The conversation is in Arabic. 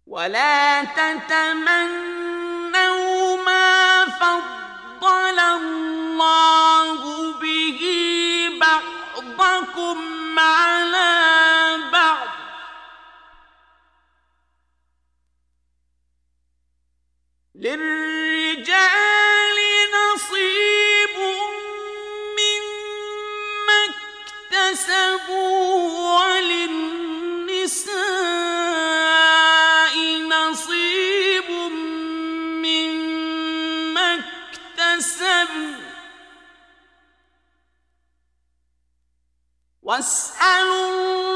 ولا تتمنوا ما فضل الله به بعضكم على بعض للرجال نصيب مما اكتسبوا وللنساء نصيب مما اكتسبن واسألوا